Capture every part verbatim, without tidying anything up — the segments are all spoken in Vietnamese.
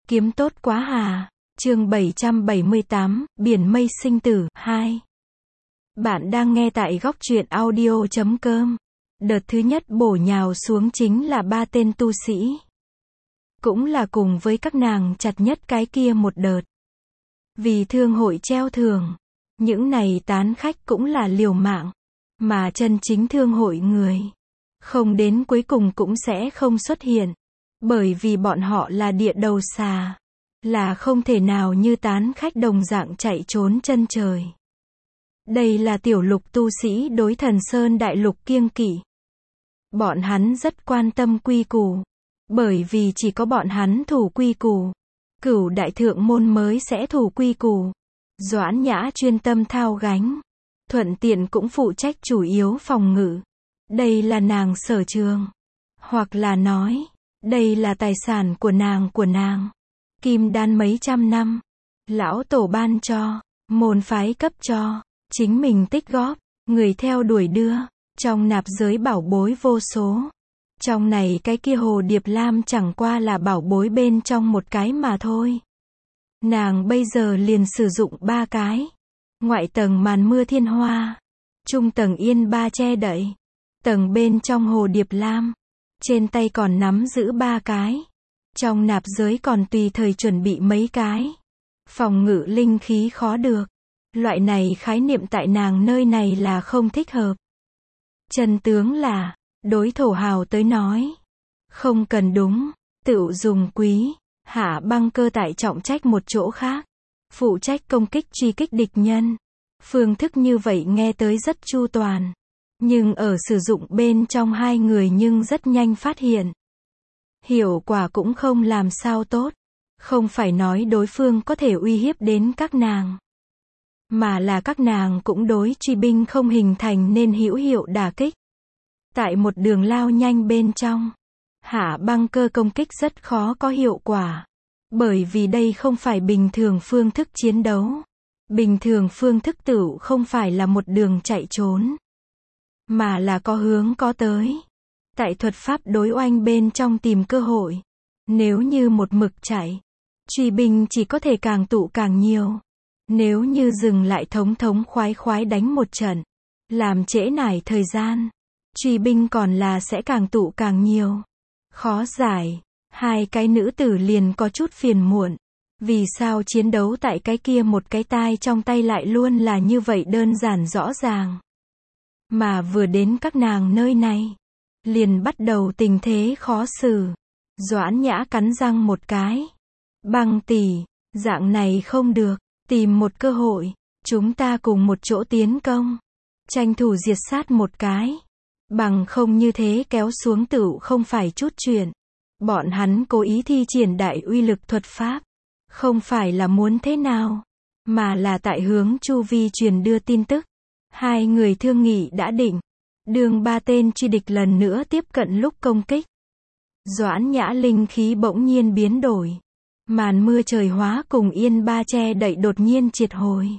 Kiếm tốt quá hà. Chương bảy trăm bảy mươi tám, Biển mây sinh tử, hai. Bạn đang nghe tại góc truyện audio chấm com. Đợt thứ nhất bổ nhào xuống chính là ba tên tu sĩ. Cũng là cùng với các nàng chặt nhất cái kia một đợt. Vì thương hội treo thưởng, những này tán khách cũng là liều mạng. Mà chân chính thương hội người, không đến cuối cùng cũng sẽ không xuất hiện. Bởi vì bọn họ là địa đầu xà, là không thể nào như tán khách đồng dạng chạy trốn chân trời. Đây là tiểu lục tu sĩ đối Thần Sơn đại lục kiêng kỵ. Bọn hắn rất quan tâm quy củ, bởi vì chỉ có bọn hắn thủ quy củ, Cửu đại thượng môn mới sẽ thủ quy củ. Doãn Nhã chuyên tâm thao gánh, thuận tiện cũng phụ trách chủ yếu phòng ngự. Đây là nàng sở trường, hoặc là nói, đây là tài sản của nàng của nàng. Kim đan mấy trăm năm, lão tổ ban cho, môn phái cấp cho, chính mình tích góp, người theo đuổi đưa, trong nạp giới bảo bối vô số. Trong này cái kia hồ điệp lam chẳng qua là bảo bối bên trong một cái mà thôi. Nàng bây giờ liền sử dụng ba cái. Ngoại tầng màn mưa thiên hoa, trung tầng yên ba che đậy, tầng bên trong hồ điệp lam. Trên tay còn nắm giữ ba cái. Trong nạp giới còn tùy thời chuẩn bị mấy cái. Phòng ngự linh khí khó được. Loại này khái niệm tại nàng nơi này là không thích hợp. Chân tướng là, đối thổ hào tới nói, không cần đúng, tự dùng quý. Hạ Băng Cơ tại trọng trách một chỗ khác, phụ trách công kích truy kích địch nhân. Phương thức như vậy nghe tới rất chu toàn. Nhưng ở sử dụng bên trong hai người nhưng rất nhanh phát hiện. Hiệu quả cũng không làm sao tốt. Không phải nói đối phương có thể uy hiếp đến các nàng, mà là các nàng cũng đối truy binh không hình thành nên hữu hiệu đả kích. Tại một đường lao nhanh bên trong, Hạ Băng Cơ công kích rất khó có hiệu quả. Bởi vì đây không phải bình thường phương thức chiến đấu. Bình thường phương thức tựu không phải là một đường chạy trốn, mà là có hướng có tới. Tại thuật pháp đối oanh bên trong tìm cơ hội. Nếu như một mực chạy, truy binh chỉ có thể càng tụ càng nhiều. Nếu như dừng lại thống thống khoái khoái đánh một trận, làm trễ nải thời gian, truy binh còn là sẽ càng tụ càng nhiều. Khó giải. Hai cái nữ tử liền có chút phiền muộn. Vì sao chiến đấu tại cái kia một cái tai trong tay lại luôn là như vậy đơn giản rõ ràng. Mà vừa đến các nàng nơi này, liền bắt đầu tình thế khó xử. Doãn Nhã cắn răng một cái. Băng tỷ, dạng này không được, tìm một cơ hội, chúng ta cùng một chỗ tiến công. Tranh thủ diệt sát một cái. Bằng không như thế kéo xuống tựu không phải chút chuyện. Bọn hắn cố ý thi triển đại uy lực thuật pháp. Không phải là muốn thế nào, mà là tại hướng chu vi truyền đưa tin tức. Hai người thương nghị đã định. Đường ba tên truy địch lần nữa tiếp cận lúc công kích. Doãn Nhã linh khí bỗng nhiên biến đổi. Màn mưa trời hóa cùng yên ba che đậy đột nhiên triệt hồi.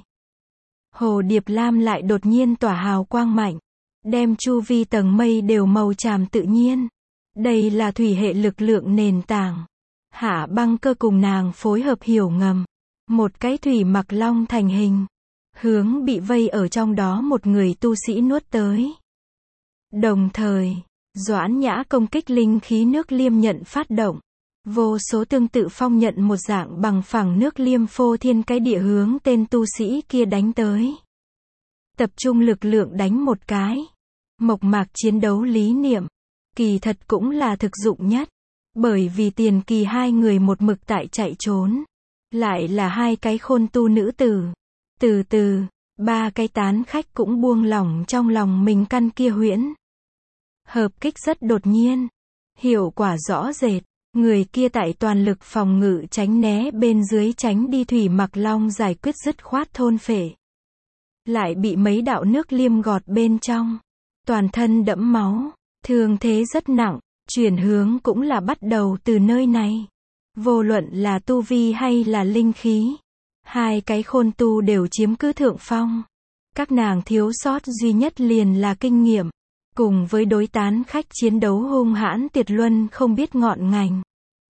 Hồ điệp lam lại đột nhiên tỏa hào quang mạnh. Đem chu vi tầng mây đều màu tràm tự nhiên. Đây là thủy hệ lực lượng nền tảng. Hạ Băng Cơ cùng nàng phối hợp hiểu ngầm. Một cái thủy mặc long thành hình. Hướng bị vây ở trong đó một người tu sĩ nuốt tới. Đồng thời, Doãn Nhã công kích linh khí nước liêm nhận phát động. Vô số tương tự phong nhận một dạng bằng phẳng nước liêm phô thiên cái địa hướng tên tu sĩ kia đánh tới. Tập trung lực lượng đánh một cái. Mộc mạc chiến đấu lý niệm. Kỳ thật cũng là thực dụng nhất. Bởi vì tiền kỳ hai người một mực tại chạy trốn. Lại là hai cái khôn tu nữ tử. Từ từ, ba cái tán khách cũng buông lỏng trong lòng mình căn kia huyễn. Hợp kích rất đột nhiên. Hiệu quả rõ rệt. Người kia tại toàn lực phòng ngự tránh né bên dưới tránh đi thủy mặc long giải quyết dứt khoát thôn phệ. Lại bị mấy đạo nước liêm gọt bên trong. Toàn thân đẫm máu. Thương thế rất nặng. Chuyển hướng cũng là bắt đầu từ nơi này. Vô luận là tu vi hay là linh khí. Hai cái khôn tu đều chiếm cứ thượng phong. Các nàng thiếu sót duy nhất liền là kinh nghiệm. Cùng với đối tán khách chiến đấu hung hãn tuyệt luân không biết ngọn ngành.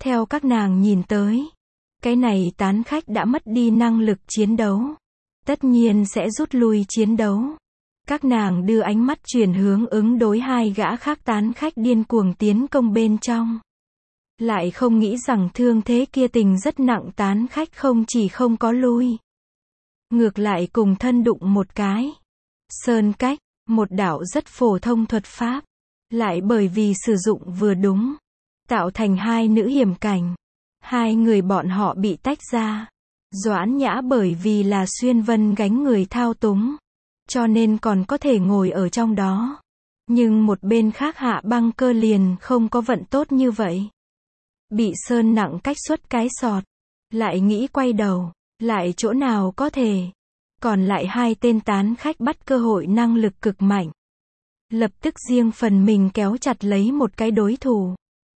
Theo các nàng nhìn tới, cái này tán khách đã mất đi năng lực chiến đấu. Tất nhiên sẽ rút lui chiến đấu. Các nàng đưa ánh mắt chuyển hướng ứng đối hai gã khác tán khách điên cuồng tiến công bên trong. Lại không nghĩ rằng thương thế kia tình rất nặng, tán khách không chỉ không có lui. Ngược lại cùng thân đụng một cái. Sơn cách, một đạo rất phổ thông thuật pháp. Lại bởi vì sử dụng vừa đúng. Tạo thành hai nữ hiểm cảnh. Hai người bọn họ bị tách ra. Doãn Nhã bởi vì là Xuyên Vân gánh người thao túng. Cho nên còn có thể ngồi ở trong đó. Nhưng một bên khác Hạ Băng Cơ liền không có vận tốt như vậy. Bị Sơn nặng cách xuất cái sọt. Lại nghĩ quay đầu. Lại chỗ nào có thể. Còn lại hai tên tán khách bắt cơ hội năng lực cực mạnh. Lập tức riêng phần mình kéo chặt lấy một cái đối thủ.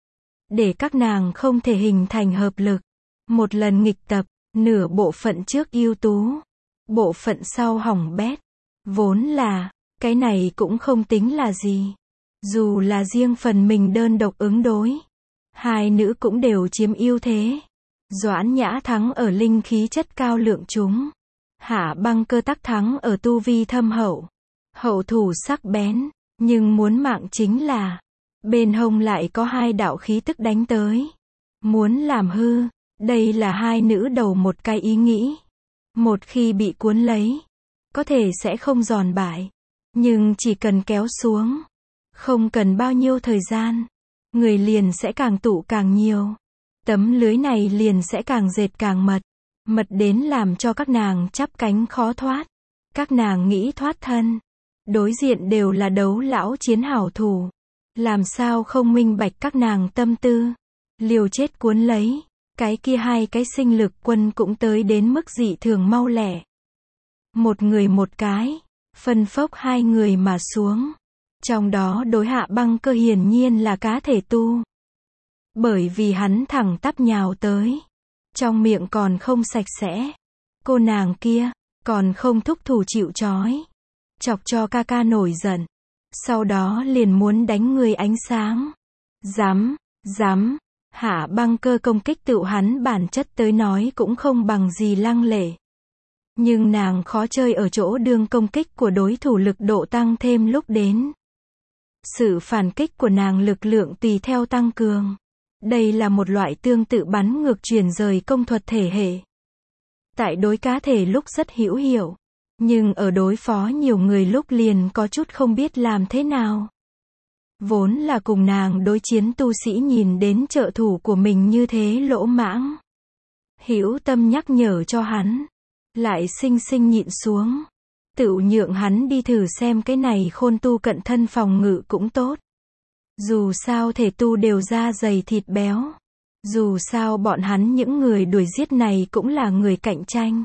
Để các nàng không thể hình thành hợp lực. Một lần nghịch tập, nửa bộ phận trước ưu tú. Bộ phận sau hỏng bét. Vốn là, cái này cũng không tính là gì. Dù là riêng phần mình đơn độc ứng đối. Hai nữ cũng đều chiếm ưu thế. Doãn Nhã thắng ở linh khí chất cao lượng chúng. Hạ Băng Cơ tắc thắng ở tu vi thâm hậu. Hậu thủ sắc bén. Nhưng muốn mạng chính là, bên hông lại có hai đạo khí tức đánh tới. Muốn làm hư, đây là hai nữ đầu một cái ý nghĩ. Một khi bị cuốn lấy, có thể sẽ không giòn bại. Nhưng chỉ cần kéo xuống, không cần bao nhiêu thời gian, người liền sẽ càng tụ càng nhiều. Tấm lưới này liền sẽ càng dệt càng mật. Mật đến làm cho các nàng chắp cánh khó thoát. Các nàng nghĩ thoát thân. Đối diện đều là đấu lão chiến hảo thủ. Làm sao không minh bạch các nàng tâm tư. Liều chết cuốn lấy. Cái kia hai cái sinh lực quân cũng tới đến mức dị thường mau lẻ. Một người một cái. Phân phốc hai người mà xuống. Trong đó đối Hạ Băng Cơ hiển nhiên là cá thể tu. Bởi vì hắn thẳng tắp nhào tới. Trong miệng còn không sạch sẽ. Cô nàng kia, còn không thúc thủ chịu trói. Chọc cho ca ca nổi giận. Sau đó liền muốn đánh người ánh sáng. Dám, dám. Hạ Băng Cơ công kích tự hắn bản chất tới nói cũng không bằng gì lăng lệ. Nhưng nàng khó chơi ở chỗ đương công kích của đối thủ lực độ tăng thêm lúc đến. Sự phản kích của nàng lực lượng tùy theo tăng cường. Đây là một loại tương tự bắn ngược chuyển rời công thuật thể hệ. Tại đối cá thể lúc rất hữu hiệu. Nhưng ở đối phó nhiều người lúc liền có chút không biết làm thế nào. Vốn là cùng nàng đối chiến tu sĩ nhìn đến trợ thủ của mình như thế lỗ mãng. Hữu tâm nhắc nhở cho hắn. Lại xinh xinh nhịn xuống. Tự nhượng hắn đi thử xem cái này khôn tu cận thân phòng ngự cũng tốt. Dù sao thể tu đều da dày thịt béo. Dù sao bọn hắn những người đuổi giết này cũng là người cạnh tranh.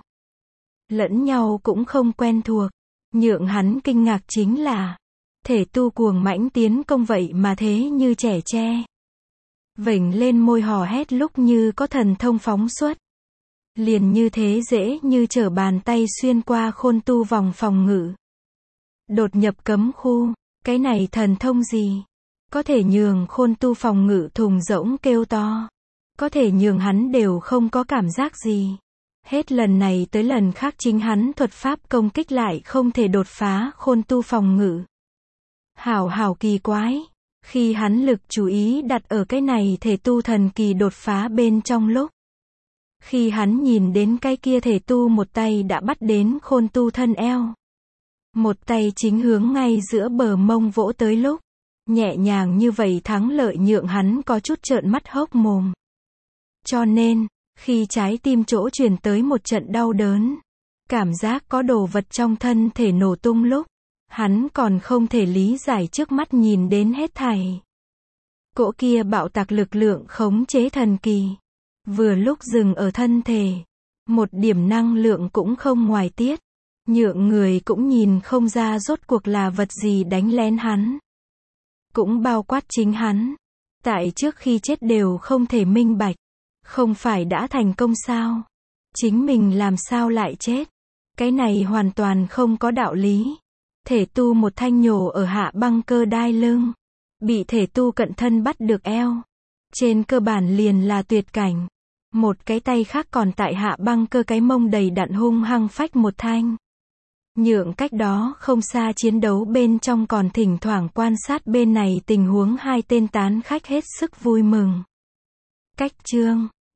Lẫn nhau cũng không quen thuộc. Nhượng hắn kinh ngạc chính là thể tu cuồng mãnh tiến công vậy mà thế như trẻ tre. Vểnh lên môi hò hét lúc như có thần thông phóng xuất. Liền như thế dễ như trở bàn tay xuyên qua khôn tu vòng phòng ngự. Đột nhập cấm khu. Cái này thần thông gì? Có thể nhường khôn tu phòng ngự thùng rỗng kêu to. Có thể nhường hắn đều không có cảm giác gì. Hết lần này tới lần khác chính hắn thuật pháp công kích lại không thể đột phá khôn tu phòng ngự. Hảo hảo kỳ quái. Khi hắn lực chú ý đặt ở cái này thể tu thần kỳ đột phá bên trong lúc. Khi hắn nhìn đến cái kia thể tu một tay đã bắt đến khôn tu thân eo. Một tay chính hướng ngay giữa bờ mông vỗ tới lúc. Nhẹ nhàng như vậy thắng lợi nhượng hắn có chút trợn mắt hốc mồm. Cho nên, khi trái tim chỗ truyền tới một trận đau đớn, cảm giác có đồ vật trong thân thể nổ tung lúc, hắn còn không thể lý giải trước mắt nhìn đến hết thảy. Cỗ kia bạo tạc lực lượng khống chế thần kỳ. Vừa lúc dừng ở thân thể. Một điểm năng lượng cũng không ngoài tiết. Nhượng người cũng nhìn không ra rốt cuộc là vật gì đánh lén hắn. Cũng bao quát chính hắn. Tại trước khi chết đều không thể minh bạch. Không phải đã thành công sao? Chính mình làm sao lại chết? Cái này hoàn toàn không có đạo lý. Thể tu một thanh nhổ ở Hạ Băng Cơ đai lưng. Bị thể tu cận thân bắt được eo. Trên cơ bản liền là tuyệt cảnh. Một cái tay khác còn tại hạ băng cơ cái mông đầy đặn hung hăng phách một thanh. Nhượng cách đó không xa chiến đấu bên trong còn thỉnh thoảng quan sát bên này tình huống hai tên tán khách hết sức vui mừng. Cách chương